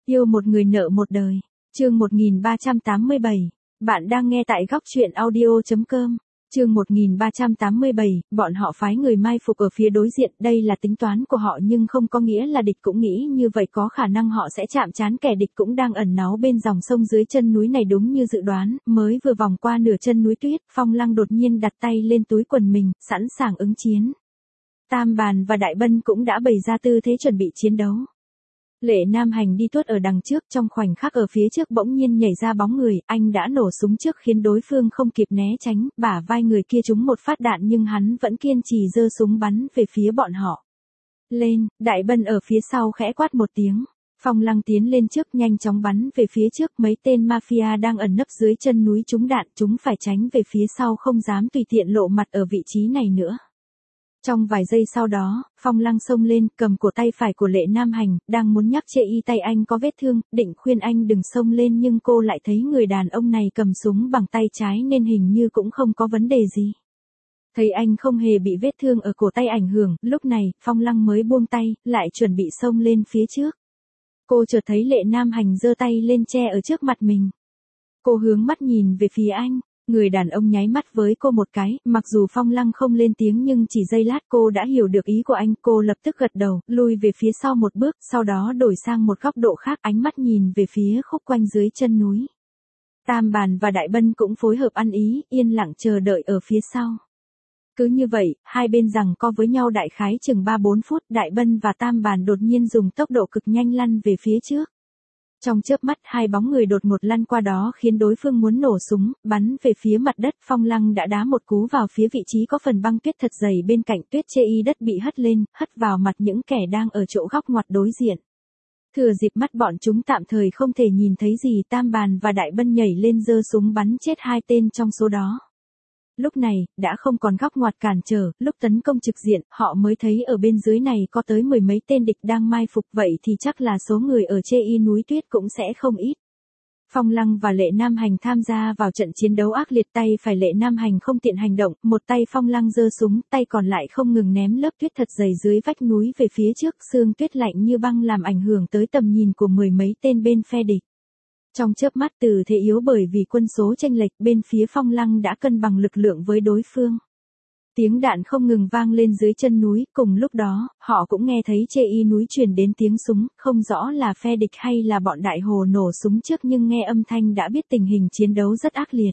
Yêu một người nợ một đời. Chương 1387. Bạn đang nghe tại góc truyện audio.com. Chương 1387, bọn họ phái người mai phục ở phía đối diện, đây là tính toán của họ nhưng không có nghĩa là địch cũng nghĩ như vậy, có khả năng họ sẽ chạm trán kẻ địch cũng đang ẩn náu bên dòng sông dưới chân núi này. Đúng như dự đoán, mới vừa vòng qua nửa chân núi tuyết, Phong Lăng đột nhiên đặt tay lên túi quần mình, sẵn sàng ứng chiến. Tam Bàn và Đại Bân cũng đã bày ra tư thế chuẩn bị chiến đấu. Lệ Nam Hành đi tuốt ở đằng trước, trong khoảnh khắc ở phía trước bỗng nhiên nhảy ra bóng người, anh đã nổ súng trước khiến đối phương không kịp né tránh, bả vai người kia trúng một phát đạn nhưng hắn vẫn kiên trì giơ súng bắn về phía bọn họ. Lên, Đại Bân ở phía sau khẽ quát một tiếng. Phong Lăng tiến lên trước nhanh chóng bắn về phía trước, mấy tên mafia đang ẩn nấp dưới chân núi trúng đạn, chúng phải tránh về phía sau không dám tùy tiện lộ mặt ở vị trí này nữa. Trong vài giây sau đó, Phong Lăng xông lên, cầm cổ tay phải của Lệ Nam Hành, đang muốn nhắc chê y tay anh có vết thương, định khuyên anh đừng xông lên nhưng cô lại thấy người đàn ông này cầm súng bằng tay trái nên hình như cũng không có vấn đề gì. Thấy anh không hề bị vết thương ở cổ tay ảnh hưởng, lúc này, Phong Lăng mới buông tay, lại chuẩn bị xông lên phía trước. Cô chợt thấy Lệ Nam Hành giơ tay lên che ở trước mặt mình. Cô hướng mắt nhìn về phía anh. Người đàn ông nháy mắt với cô một cái, mặc dù Phong Lăng không lên tiếng nhưng chỉ giây lát cô đã hiểu được ý của anh, cô lập tức gật đầu, lùi về phía sau một bước, sau đó đổi sang một góc độ khác, ánh mắt nhìn về phía khúc quanh dưới chân núi. Tam Bàn và Đại Bân cũng phối hợp ăn ý, yên lặng chờ đợi ở phía sau. Cứ như vậy, hai bên giằng co với nhau đại khái chừng 3-4 phút, Đại Bân và Tam Bàn đột nhiên dùng tốc độ cực nhanh lăn về phía trước. Trong chớp mắt hai bóng người đột ngột lăn qua đó khiến đối phương muốn nổ súng, bắn về phía mặt đất. Phong Lăng đã đá một cú vào phía vị trí có phần băng tuyết thật dày bên cạnh, tuyết chê y đất bị hất lên, hất vào mặt những kẻ đang ở chỗ góc ngoặt đối diện. Thừa dịp mắt bọn chúng tạm thời không thể nhìn thấy gì, Tam Bàn và Đại Bân nhảy lên giơ súng bắn chết hai tên trong số đó. Lúc này, đã không còn góc ngoặt cản trở, lúc tấn công trực diện, họ mới thấy ở bên dưới này có tới 10 mấy tên địch đang mai phục, vậy thì chắc là số người ở chê y núi tuyết cũng sẽ không ít. Phong Lăng và Lệ Nam Hành tham gia vào trận chiến đấu ác liệt, tay phải Lệ Nam Hành không tiện hành động, một tay Phong Lăng giơ súng, tay còn lại không ngừng ném lớp tuyết thật dày dưới vách núi về phía trước, sương tuyết lạnh như băng làm ảnh hưởng tới tầm nhìn của 10 mấy tên bên phe địch. Trong chớp mắt từ thế yếu bởi vì quân số chênh lệch, bên phía Phong Lăng đã cân bằng lực lượng với đối phương. Tiếng đạn không ngừng vang lên dưới chân núi, cùng lúc đó, họ cũng nghe thấy chê y núi truyền đến tiếng súng, không rõ là phe địch hay là bọn Đại Hồ nổ súng trước nhưng nghe âm thanh đã biết tình hình chiến đấu rất ác liệt.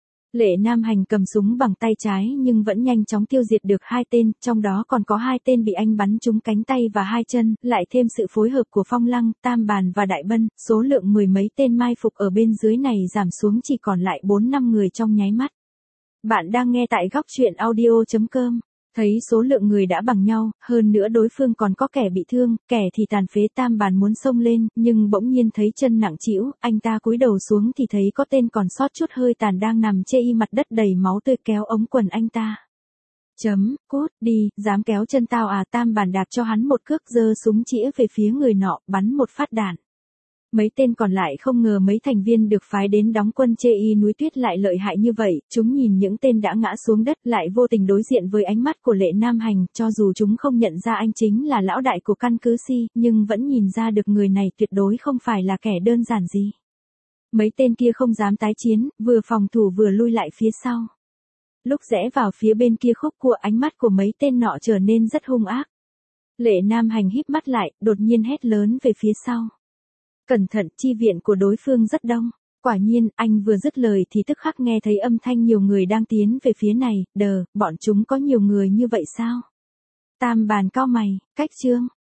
Lệ Nam Hành cầm súng bằng tay trái nhưng vẫn nhanh chóng tiêu diệt được hai tên, trong đó còn có hai tên bị anh bắn trúng cánh tay và hai chân, lại thêm sự phối hợp của Phong Lăng, Tam Bàn và Đại Bân, số lượng 10 mấy tên mai phục ở bên dưới này giảm xuống chỉ còn lại 4-5 người trong nháy mắt. Bạn đang nghe tại góc truyện audio.com. Thấy số lượng người đã bằng nhau, hơn nữa đối phương còn có kẻ bị thương, kẻ thì tàn phế. Tam Bàn muốn xông lên, nhưng bỗng nhiên thấy chân nặng trĩu, anh ta cúi đầu xuống thì thấy có tên còn sót chút hơi tàn đang nằm chê y mặt đất đầy máu tươi, kéo ống quần anh ta. Cút đi, dám kéo chân tao à? Tam Bàn đạp cho hắn một cước, giơ súng chĩa về phía người nọ, bắn một phát đạn. Mấy tên còn lại không ngờ mấy thành viên được phái đến đóng quân chê y núi tuyết lại lợi hại như vậy, chúng nhìn những tên đã ngã xuống đất lại vô tình đối diện với ánh mắt của Lệ Nam Hành, cho dù chúng không nhận ra anh chính là lão đại của căn cứ Si, nhưng vẫn nhìn ra được người này tuyệt đối không phải là kẻ đơn giản gì. Mấy tên kia không dám tái chiến, vừa phòng thủ vừa lui lại phía sau. Lúc rẽ vào phía bên kia khúc cua, ánh mắt của mấy tên nọ trở nên rất hung ác. Lệ Nam Hành híp mắt lại, đột nhiên hét lớn về phía sau. Cẩn thận, chi viện của đối phương rất đông. Quả nhiên, anh vừa dứt lời thì tức khắc nghe thấy âm thanh nhiều người đang tiến về phía này, bọn chúng có nhiều người như vậy sao? Tam Bàn cau mày, cách Trương,